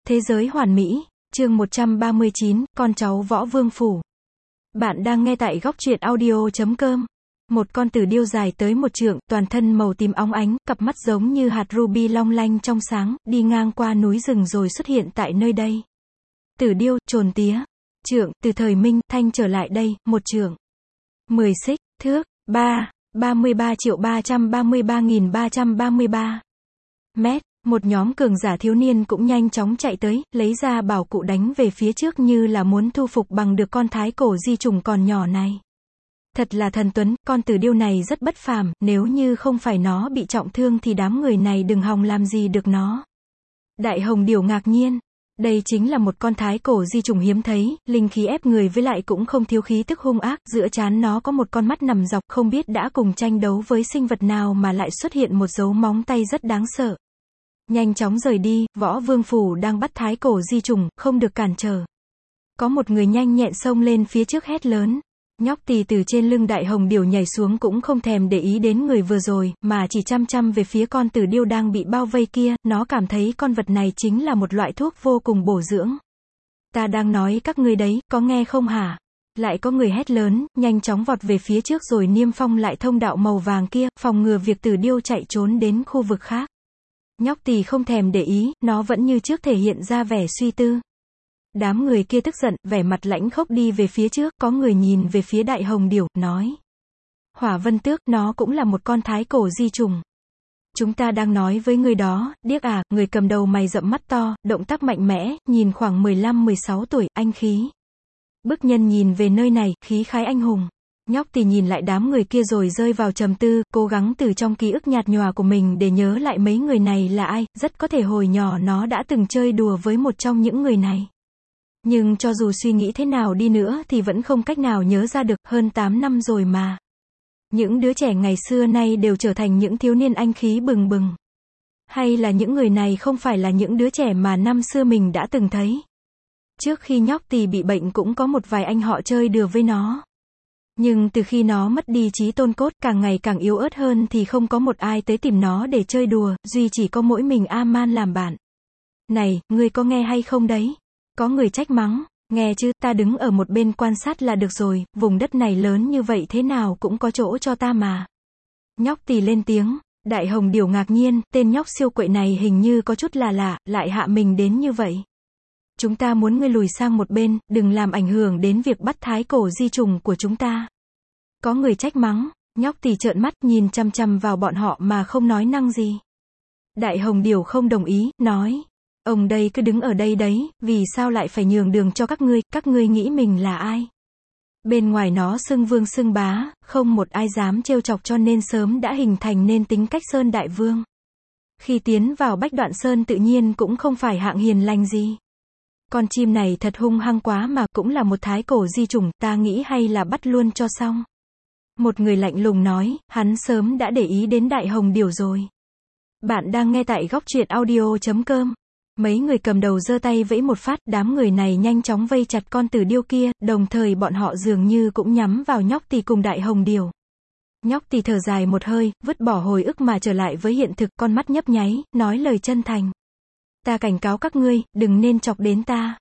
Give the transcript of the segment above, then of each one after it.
Thế giới hoàn mỹ, chương 139, con cháu Võ Vương Phủ. Bạn đang nghe tại góc truyện audio.com. Một con tử điêu dài tới 1 trượng, toàn thân màu tím óng ánh, cặp mắt giống như hạt ruby long lanh trong sáng, đi ngang qua núi rừng rồi xuất hiện tại nơi đây. Tử điêu, trồn tía. Trượng, từ thời Minh, Thanh trở lại đây, 1 trượng. 10 xích, thước, 33.333.333 mét. Một nhóm cường giả thiếu niên cũng nhanh chóng chạy tới, lấy ra bảo cụ đánh về phía trước như là muốn thu phục bằng được con thái cổ di trùng còn nhỏ này. Thật là thần tuấn, con tử điêu này rất bất phàm, nếu như không phải nó bị trọng thương thì đám người này đừng hòng làm gì được nó. Đại hồng điểu ngạc nhiên. Đây chính là một con thái cổ di trùng hiếm thấy, linh khí ép người với lại cũng không thiếu khí tức hung ác, giữa trán nó có một con mắt nằm dọc, không biết đã cùng tranh đấu với sinh vật nào mà lại xuất hiện một dấu móng tay rất đáng sợ. Nhanh chóng rời đi, Võ Vương Phủ đang bắt thái cổ di trùng, không được cản trở. Có một người nhanh nhẹn xông lên phía trước hét lớn. Nhóc tỳ từ trên lưng đại hồng điểu nhảy xuống cũng không thèm để ý đến người vừa rồi, mà chỉ chăm chăm về phía con tử điêu đang bị bao vây kia, nó cảm thấy con vật này chính là một loại thuốc vô cùng bổ dưỡng. Ta đang nói các ngươi đấy, có nghe không hả? Lại có người hét lớn, nhanh chóng vọt về phía trước rồi niêm phong lại thông đạo màu vàng kia, phòng ngừa việc tử điêu chạy trốn đến khu vực khác. Nhóc tỳ không thèm để ý, nó vẫn như trước thể hiện ra vẻ suy tư. Đám người kia tức giận, vẻ mặt lãnh khốc đi về phía trước, có người nhìn về phía đại hồng điểu, nói. Hỏa vân tước, nó cũng là một con thái cổ di trùng. Chúng ta đang nói với người đó, điếc à, người cầm đầu mày rậm mắt to, động tác mạnh mẽ, nhìn khoảng 15-16 tuổi, anh khí. Bức nhân nhìn về nơi này, khí khái anh hùng. Nhóc tỳ nhìn lại đám người kia rồi rơi vào trầm tư, cố gắng từ trong ký ức nhạt nhòa của mình để nhớ lại mấy người này là ai, rất có thể hồi nhỏ nó đã từng chơi đùa với một trong những người này. Nhưng cho dù suy nghĩ thế nào đi nữa thì vẫn không cách nào nhớ ra được, hơn 8 năm rồi mà. Những đứa trẻ ngày xưa nay đều trở thành những thiếu niên anh khí bừng bừng. Hay là những người này không phải là những đứa trẻ mà năm xưa mình đã từng thấy. Trước khi nhóc tỳ bị bệnh cũng có một vài anh họ chơi đùa với nó. Nhưng từ khi nó mất đi trí tôn cốt, càng ngày càng yếu ớt hơn thì không có một ai tới tìm nó để chơi đùa, duy chỉ có mỗi mình A-man làm bạn. Này, ngươi có nghe hay không đấy? Có người trách mắng, nghe chứ, ta đứng ở một bên quan sát là được rồi, vùng đất này lớn như vậy thế nào cũng có chỗ cho ta mà. Nhóc tỳ lên tiếng, đại hồng điểu ngạc nhiên, tên nhóc siêu quậy này hình như có chút là lạ, lại hạ mình đến như vậy. Chúng ta muốn ngươi lùi sang một bên, đừng làm ảnh hưởng đến việc bắt thái cổ di trùng của chúng ta. Có người trách mắng, nhóc tỳ trợn mắt nhìn chằm chằm vào bọn họ mà không nói năng gì. Đại hồng điểu không đồng ý, nói. Ông đây cứ đứng ở đây đấy, vì sao lại phải nhường đường cho các ngươi nghĩ mình là ai? Bên ngoài nó xưng vương xưng bá, không một ai dám trêu chọc cho nên sớm đã hình thành nên tính cách Sơn Đại Vương. Khi tiến vào Bách Đoạn Sơn tự nhiên cũng không phải hạng hiền lành gì. Con chim này thật hung hăng quá mà, cũng là một thái cổ di trùng, ta nghĩ hay là bắt luôn cho xong. Một người lạnh lùng nói, hắn sớm đã để ý đến đại hồng điểu rồi. Bạn đang nghe tại góc truyện audio.com. Mấy người cầm đầu giơ tay vẫy một phát, đám người này nhanh chóng vây chặt con tử điêu kia, đồng thời bọn họ dường như cũng nhắm vào nhóc tỳ cùng đại hồng điểu. Nhóc tỳ thở dài một hơi, vứt bỏ hồi ức mà trở lại với hiện thực, con mắt nhấp nháy, nói lời chân thành. Ta cảnh cáo các ngươi, đừng nên chọc đến ta.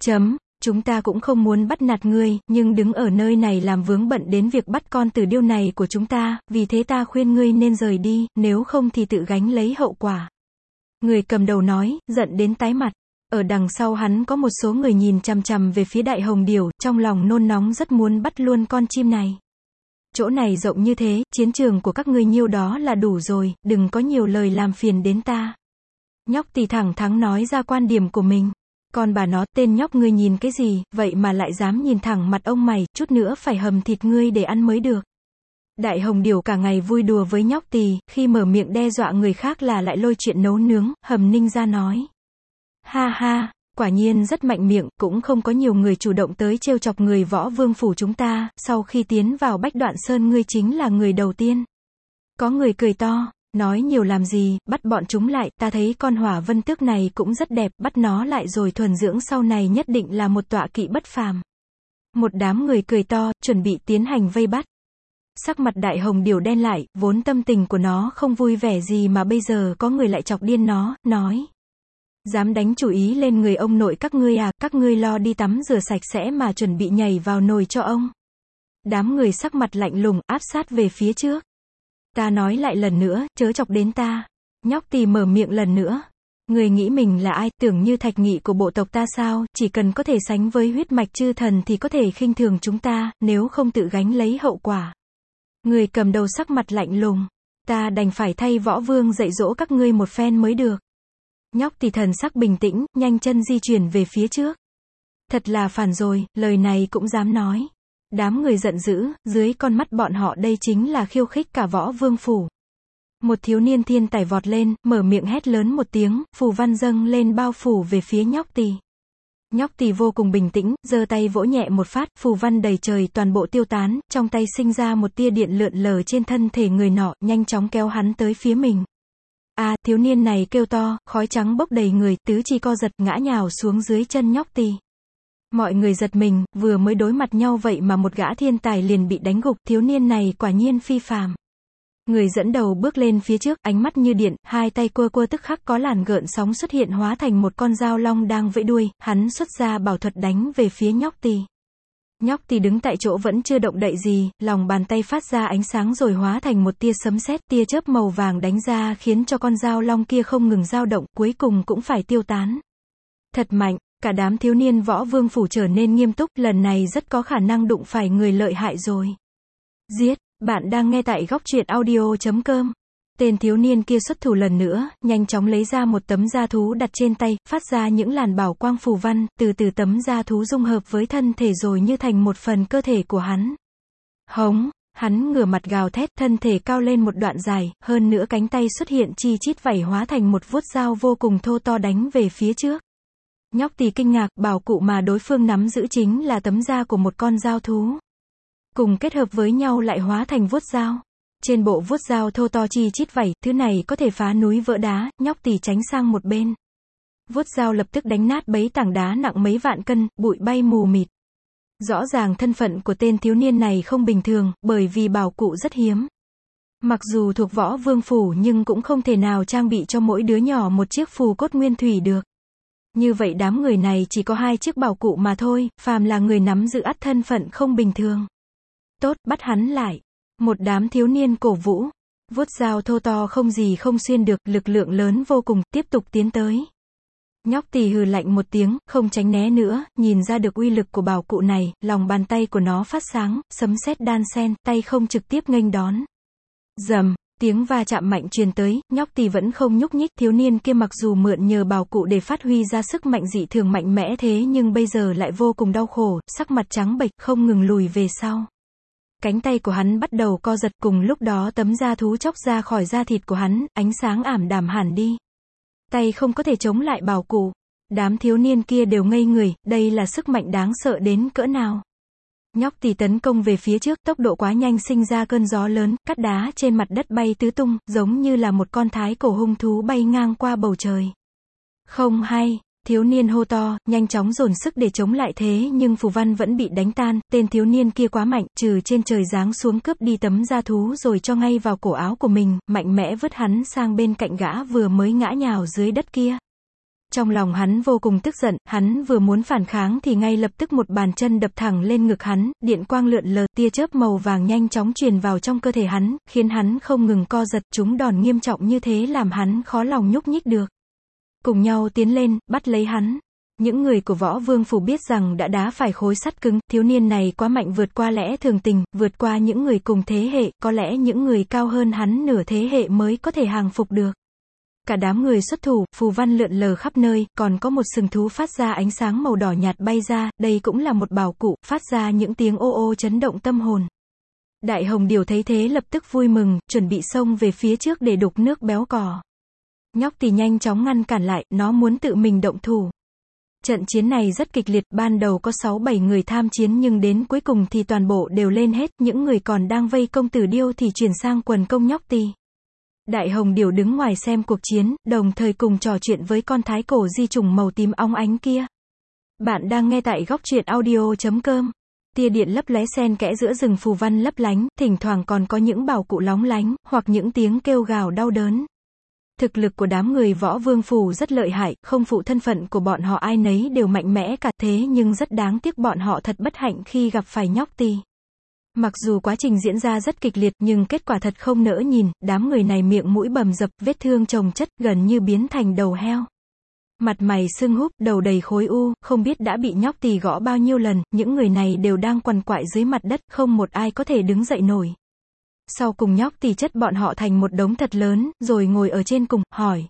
Chúng ta cũng không muốn bắt nạt ngươi, nhưng đứng ở nơi này làm vướng bận đến việc bắt con tử điêu này của chúng ta, vì thế ta khuyên ngươi nên rời đi, nếu không thì tự gánh lấy hậu quả. Người cầm đầu nói, giận đến tái mặt. Ở đằng sau hắn có một số người nhìn chằm chằm về phía đại hồng điểu, trong lòng nôn nóng rất muốn bắt luôn con chim này. Chỗ này rộng như thế, chiến trường của các ngươi nhiêu đó là đủ rồi, đừng có nhiều lời làm phiền đến ta. Nhóc tỳ thẳng thắn nói ra quan điểm của mình. Còn bà nó, tên nhóc ngươi nhìn cái gì, vậy mà lại dám nhìn thẳng mặt ông mày, chút nữa phải hầm thịt ngươi để ăn mới được. Đại hồng điểu cả ngày vui đùa với nhóc tỳ, khi mở miệng đe dọa người khác là lại lôi chuyện nấu nướng, hầm ninh ra nói. Ha ha, quả nhiên rất mạnh miệng, cũng không có nhiều người chủ động tới trêu chọc người Võ Vương Phủ chúng ta, sau khi tiến vào Bách Đoạn Sơn ngươi chính là người đầu tiên. Có người cười to. Nói nhiều làm gì, bắt bọn chúng lại, ta thấy con hỏa vân tước này cũng rất đẹp, bắt nó lại rồi thuần dưỡng sau này nhất định là một tọa kỵ bất phàm. Một đám người cười to, chuẩn bị tiến hành vây bắt. Sắc mặt đại hồng điểu đen lại, vốn tâm tình của nó không vui vẻ gì mà bây giờ có người lại chọc điên nó, nói. Dám đánh chủ ý lên người ông nội các ngươi à, các ngươi lo đi tắm rửa sạch sẽ mà chuẩn bị nhảy vào nồi cho ông. Đám người sắc mặt lạnh lùng, áp sát về phía trước. Ta nói lại lần nữa, chớ chọc đến ta. Nhóc tỳ mở miệng lần nữa. Người nghĩ mình là ai, tưởng như Thạch Nghị của bộ tộc ta sao, chỉ cần có thể sánh với huyết mạch chư thần thì có thể khinh thường chúng ta, nếu không tự gánh lấy hậu quả. Người cầm đầu sắc mặt lạnh lùng. Ta đành phải thay Võ Vương dạy dỗ các ngươi một phen mới được. Nhóc tỳ thần sắc bình tĩnh, nhanh chân di chuyển về phía trước. Thật là phản rồi, lời này cũng dám nói. Đám người giận dữ, dưới con mắt bọn họ đây chính là khiêu khích cả Võ Vương phủ. Một thiếu niên thiên tài vọt lên, mở miệng hét lớn một tiếng, phù văn dâng lên bao phủ về phía nhóc tỳ. Nhóc tỳ vô cùng bình tĩnh, giơ tay vỗ nhẹ một phát, phù văn đầy trời toàn bộ tiêu tán, trong tay sinh ra một tia điện lượn lờ trên thân thể người nọ, nhanh chóng kéo hắn tới phía mình. À, thiếu niên này kêu to, khói trắng bốc đầy người, tứ chi co giật, ngã nhào xuống dưới chân nhóc tỳ. Mọi người giật mình, vừa mới đối mặt nhau vậy mà một gã thiên tài liền bị đánh gục, thiếu niên này quả nhiên phi phàm. Người dẫn đầu bước lên phía trước, ánh mắt như điện, hai tay quơ quơ tức khắc có làn gợn sóng xuất hiện hóa thành một con dao long đang vẫy đuôi, hắn xuất ra bảo thuật đánh về phía nhóc tỳ. Nhóc tỳ đứng tại chỗ vẫn chưa động đậy gì, lòng bàn tay phát ra ánh sáng rồi hóa thành một tia sấm sét, tia chớp màu vàng đánh ra khiến cho con dao long kia không ngừng dao động, cuối cùng cũng phải tiêu tán. Thật mạnh, cả đám thiếu niên Võ Vương phủ trở nên nghiêm túc, lần này rất có khả năng đụng phải người lợi hại rồi. Giết! Bạn đang nghe tại góc truyện audio.com. Tên thiếu niên kia xuất thủ lần nữa, nhanh chóng lấy ra một tấm da thú đặt trên tay, phát ra những làn bảo quang phù văn, từ từ tấm da thú dung hợp với thân thể rồi như thành một phần cơ thể của hắn. Hống, hắn ngửa mặt gào thét, thân thể cao lên một đoạn dài, hơn nữa cánh tay xuất hiện chi chít vảy hóa thành một vuốt dao vô cùng thô to đánh về phía trước. Nhóc tỳ kinh ngạc, bảo cụ mà đối phương nắm giữ chính là tấm da của một con dao thú. Cùng kết hợp với nhau lại hóa thành vuốt dao. Trên bộ vuốt dao thô to chi chít vảy, thứ này có thể phá núi vỡ đá, nhóc tỳ tránh sang một bên. Vuốt dao lập tức đánh nát bấy tảng đá nặng mấy vạn cân, bụi bay mù mịt. Rõ ràng thân phận của tên thiếu niên này không bình thường, bởi vì bảo cụ rất hiếm. Mặc dù thuộc Võ Vương phủ nhưng cũng không thể nào trang bị cho mỗi đứa nhỏ một chiếc phù cốt nguyên thủy được. Như vậy đám người này chỉ có 2 chiếc bảo cụ mà thôi, phàm là người nắm giữ ắt thân phận không bình thường. Tốt, bắt hắn lại. Một đám thiếu niên cổ vũ. Vuốt dao thô to không gì không xuyên được, lực lượng lớn vô cùng, tiếp tục tiến tới. Nhóc tỳ hừ lạnh một tiếng, không tránh né nữa, nhìn ra được uy lực của bảo cụ này, lòng bàn tay của nó phát sáng, sấm sét đan xen, tay không trực tiếp nghênh đón. Rầm, tiếng va chạm mạnh truyền tới, nhóc tỳ vẫn không nhúc nhích, thiếu niên kia mặc dù mượn nhờ bảo cụ để phát huy ra sức mạnh dị thường mạnh mẽ thế nhưng bây giờ lại vô cùng đau khổ, sắc mặt trắng bệch, không ngừng lùi về sau. Cánh tay của hắn bắt đầu co giật, cùng lúc đó tấm da thú chóc ra khỏi da thịt của hắn, ánh sáng ảm đạm hẳn đi. Tay không có thể chống lại bảo cụ. Đám thiếu niên kia đều ngây người, đây là sức mạnh đáng sợ đến cỡ nào. Nhóc tỳ tấn công về phía trước, tốc độ quá nhanh sinh ra cơn gió lớn, cát đá trên mặt đất bay tứ tung, giống như là một con thái cổ hung thú bay ngang qua bầu trời. Không hay. Thiếu niên hô to, nhanh chóng dồn sức để chống lại thế nhưng phù văn vẫn bị đánh tan, tên thiếu niên kia quá mạnh, trừ trên trời giáng xuống cướp đi tấm da thú rồi cho ngay vào cổ áo của mình, mạnh mẽ vứt hắn sang bên cạnh gã vừa mới ngã nhào dưới đất kia. Trong lòng hắn vô cùng tức giận, hắn vừa muốn phản kháng thì ngay lập tức một bàn chân đập thẳng lên ngực hắn, điện quang lượn lờ, tia chớp màu vàng nhanh chóng truyền vào trong cơ thể hắn, khiến hắn không ngừng co giật, chúng đòn nghiêm trọng như thế làm hắn khó lòng nhúc nhích được. Cùng nhau tiến lên, bắt lấy hắn. Những người của Võ Vương phủ biết rằng đã đá phải khối sắt cứng, thiếu niên này quá mạnh vượt qua lẽ thường tình, vượt qua những người cùng thế hệ, có lẽ những người cao hơn hắn nửa thế hệ mới có thể hàng phục được. Cả đám người xuất thủ, phù văn lượn lờ khắp nơi, còn có một sừng thú phát ra ánh sáng màu đỏ nhạt bay ra, đây cũng là một bảo cụ, phát ra những tiếng ô ô chấn động tâm hồn. Đại Hồng Điều thấy thế lập tức vui mừng, chuẩn bị xông về phía trước để đục nước béo cò. Nhóc tỳ nhanh chóng ngăn cản lại, nó muốn tự mình động thủ. Trận chiến này rất kịch liệt, ban đầu có 6-7 người tham chiến nhưng đến cuối cùng thì toàn bộ đều lên hết, những người còn đang vây công Tử Điêu thì chuyển sang quần công nhóc tỳ. Đại Hồng Điểu đứng ngoài xem cuộc chiến, đồng thời cùng trò chuyện với con thái cổ di trùng màu tím óng ánh kia. Bạn đang nghe tại góc truyện audio.com. Tia điện lấp lóe xen kẽ giữa rừng phù văn lấp lánh, thỉnh thoảng còn có những bảo cụ lóng lánh, hoặc những tiếng kêu gào đau đớn. Thực lực của đám người Võ Vương Phủ rất lợi hại, không phụ thân phận của bọn họ ai nấy đều mạnh mẽ cả, thế nhưng rất đáng tiếc bọn họ thật bất hạnh khi gặp phải Nhóc Tì. Mặc dù quá trình diễn ra rất kịch liệt nhưng kết quả thật không nỡ nhìn, đám người này miệng mũi bầm dập, vết thương chồng chất, gần như biến thành đầu heo. Mặt mày sưng húp, đầu đầy khối u, không biết đã bị Nhóc Tì gõ bao nhiêu lần, những người này đều đang quằn quại dưới mặt đất, không một ai có thể đứng dậy nổi. Sau cùng Nhóc Tì chất bọn họ thành một đống thật lớn, rồi ngồi ở trên cùng, hỏi.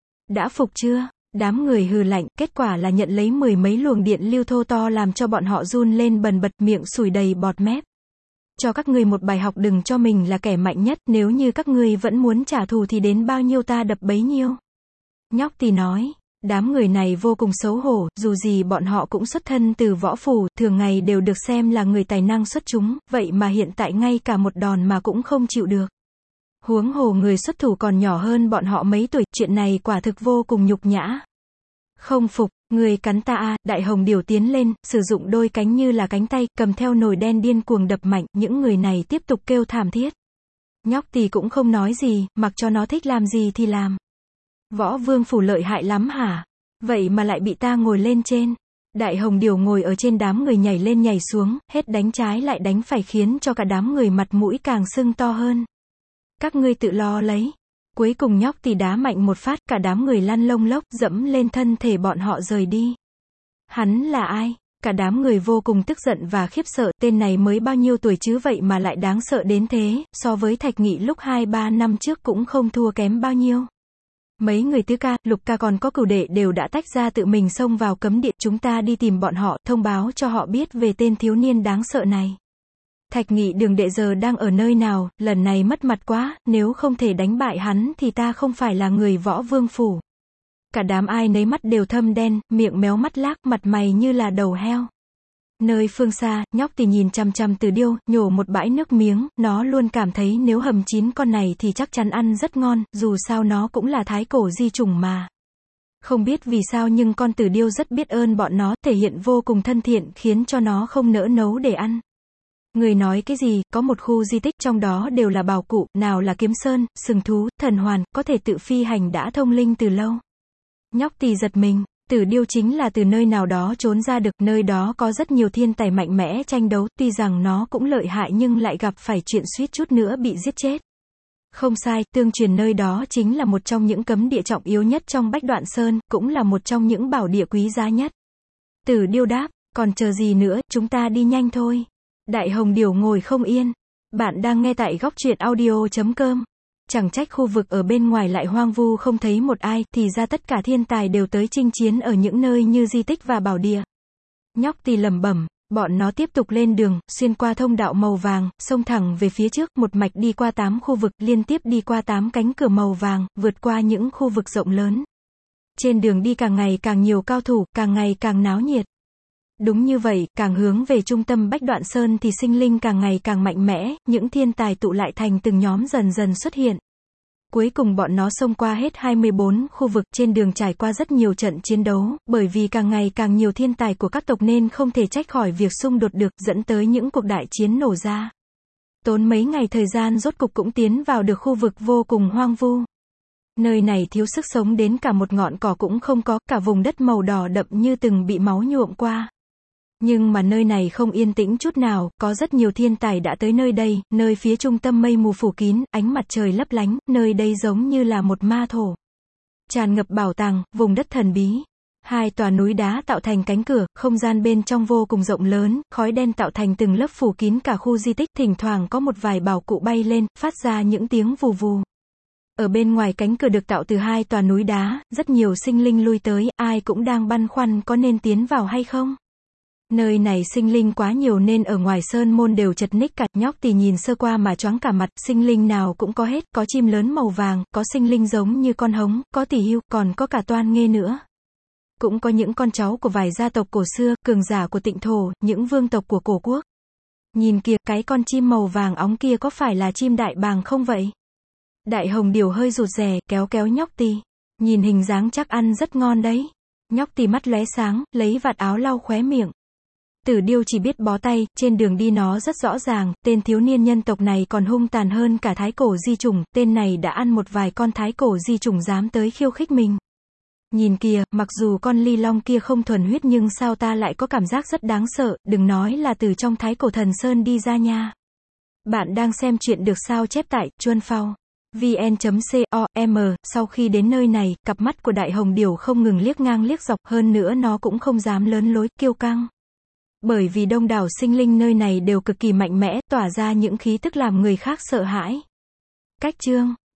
Đã phục chưa? Đám người hừ lạnh, kết quả là nhận lấy 10 mấy luồng điện lưu thô to làm cho bọn họ run lên bần bật, miệng sùi đầy bọt mép. Cho các ngươi một bài học, đừng cho mình là kẻ mạnh nhất, nếu như các ngươi vẫn muốn trả thù thì đến bao nhiêu ta đập bấy nhiêu. Nhóc Tì nói. Đám người này vô cùng xấu hổ, dù gì bọn họ cũng xuất thân từ võ phủ, thường ngày đều được xem là người tài năng xuất chúng, vậy mà hiện tại ngay cả một đòn mà cũng không chịu được. Huống hồ người xuất thủ còn nhỏ hơn bọn họ mấy tuổi, chuyện này quả thực vô cùng nhục nhã. Không phục, người cắn ta à, Đại Hồng Điểu tiến lên, sử dụng đôi cánh như là cánh tay, cầm theo nồi đen điên cuồng đập mạnh, những người này tiếp tục kêu thảm thiết. Nhóc Tì cũng không nói gì, mặc cho nó thích làm gì thì làm. Võ Vương Phủ lợi hại lắm hả? Vậy mà lại bị ta ngồi lên trên. Đại Hồng Điểu ngồi ở trên, đám người nhảy lên nhảy xuống, hết đánh trái lại đánh phải, khiến cho cả đám người mặt mũi càng sưng to hơn. Các ngươi tự lo lấy. Cuối cùng Nhóc Tì đá mạnh một phát, cả đám người lăn lông lốc, dẫm lên thân thể bọn họ rời đi. Hắn là ai? Cả đám người vô cùng tức giận và khiếp sợ, tên này mới bao nhiêu tuổi chứ vậy mà lại đáng sợ đến thế, so với Thạch Nghị lúc 2-3 năm trước cũng không thua kém bao nhiêu. Mấy người Tứ Ca, Lục Ca còn có Cửu Đệ đều đã tách ra tự mình xông vào cấm địa, chúng ta đi tìm bọn họ, thông báo cho họ biết về tên thiếu niên đáng sợ này. Thạch Nghị Đường đệ giờ đang ở nơi nào, lần này mất mặt quá, nếu không thể đánh bại hắn thì ta không phải là người Võ Vương Phủ. Cả đám ai nấy mắt đều thâm đen, miệng méo mắt lác, mặt mày như là đầu heo. Nơi phương xa, Nhóc Tì nhìn chằm chằm Từ Điêu, nhổ một bãi nước miếng, nó luôn cảm thấy nếu hầm chín con này thì chắc chắn ăn rất ngon, dù sao nó cũng là thái cổ di chủng mà. Không biết vì sao nhưng con Từ Điêu rất biết ơn bọn nó, thể hiện vô cùng thân thiện, khiến cho nó không nỡ nấu để ăn. Người nói cái gì, có một khu di tích trong đó đều là bảo cụ, nào là kiếm sơn, sừng thú, thần hoàn, có thể tự phi hành đã thông linh từ lâu. Nhóc Tì giật mình. Tử Điêu chính là từ nơi nào đó trốn ra được, nơi đó có rất nhiều thiên tài mạnh mẽ tranh đấu, tuy rằng nó cũng lợi hại nhưng lại gặp phải chuyện suýt chút nữa bị giết chết. Không sai, tương truyền nơi đó chính là một trong những cấm địa trọng yếu nhất trong Bách Đoạn Sơn, cũng là một trong những bảo địa quý giá nhất. Tử Điêu đáp, còn chờ gì nữa, chúng ta đi nhanh thôi. Đại Hồng Điểu ngồi không yên. Bạn đang nghe tại Góc Truyện Audio.com. Chẳng trách khu vực ở bên ngoài lại hoang vu không thấy một ai, thì ra tất cả thiên tài đều tới chinh chiến ở những nơi như di tích và bảo địa. Nhóc Tì lẩm bẩm, bọn nó tiếp tục lên đường, xuyên qua thông đạo màu vàng, xông thẳng về phía trước, một mạch đi qua 8 khu vực, liên tiếp đi qua 8 cánh cửa màu vàng, vượt qua những khu vực rộng lớn. Trên đường đi càng ngày càng nhiều cao thủ, càng ngày càng náo nhiệt. Đúng như vậy, càng hướng về trung tâm Bách Đoạn Sơn thì sinh linh càng ngày càng mạnh mẽ, những thiên tài tụ lại thành từng nhóm dần dần xuất hiện. Cuối cùng bọn nó xông qua hết 24 khu vực, trên đường trải qua rất nhiều trận chiến đấu, bởi vì càng ngày càng nhiều thiên tài của các tộc nên không thể trách khỏi việc xung đột được, dẫn tới những cuộc đại chiến nổ ra. Tốn mấy ngày thời gian rốt cục cũng tiến vào được khu vực vô cùng hoang vu. Nơi này thiếu sức sống đến cả một ngọn cỏ cũng không có, cả vùng đất màu đỏ đậm như từng bị máu nhuộm qua. Nhưng mà nơi này không yên tĩnh chút nào, có rất nhiều thiên tài đã tới nơi đây, nơi phía trung tâm mây mù phủ kín, ánh mặt trời lấp lánh, nơi đây giống như là một ma thổ. Tràn ngập bảo tàng, vùng đất thần bí. 2 tòa núi đá tạo thành cánh cửa, không gian bên trong vô cùng rộng lớn, khói đen tạo thành từng lớp phủ kín cả khu di tích, thỉnh thoảng có một vài bảo cụ bay lên, phát ra những tiếng vù vù. Ở bên ngoài cánh cửa được tạo từ 2 tòa núi đá, rất nhiều sinh linh lui tới, ai cũng đang băn khoăn có nên tiến vào hay không. Nơi này sinh linh quá nhiều nên ở ngoài sơn môn đều chật ních cả. Nhóc Tì nhìn sơ qua mà choáng cả mặt, sinh linh nào cũng có hết, có chim lớn màu vàng, có sinh linh giống như con hống, có tỳ hưu, còn có cả toan nghê nữa. Cũng có những con cháu của vài gia tộc cổ xưa, cường giả của Tịnh thổ, những vương tộc của cổ quốc. Nhìn kìa, cái con chim màu vàng óng kia có phải là chim đại bàng không vậy? Đại Hồng Điểu hơi rụt rè, kéo kéo Nhóc Tì. Nhìn hình dáng chắc ăn rất ngon đấy. Nhóc Tì mắt lóe sáng, lấy vạt áo lau khóe miệng. Tử Điêu chỉ biết bó tay, trên đường đi nó rất rõ ràng, tên thiếu niên nhân tộc này còn hung tàn hơn cả thái cổ di trùng, tên này đã ăn một vài con thái cổ di trùng dám tới khiêu khích mình. Nhìn kìa, mặc dù con ly long kia không thuần huyết nhưng sao ta lại có cảm giác rất đáng sợ, đừng nói là từ trong thái cổ thần sơn đi ra nha. Bạn đang xem chuyện được sao chép tại Chuanphao vn.com. Sau khi đến nơi này, cặp mắt của đại hồng điểu không ngừng liếc ngang liếc dọc, hơn nữa nó cũng không dám lớn lối, kiêu căng. Bởi vì đông đảo sinh linh nơi này đều cực kỳ mạnh mẽ, tỏa ra những khí tức làm người khác sợ hãi. Cách chương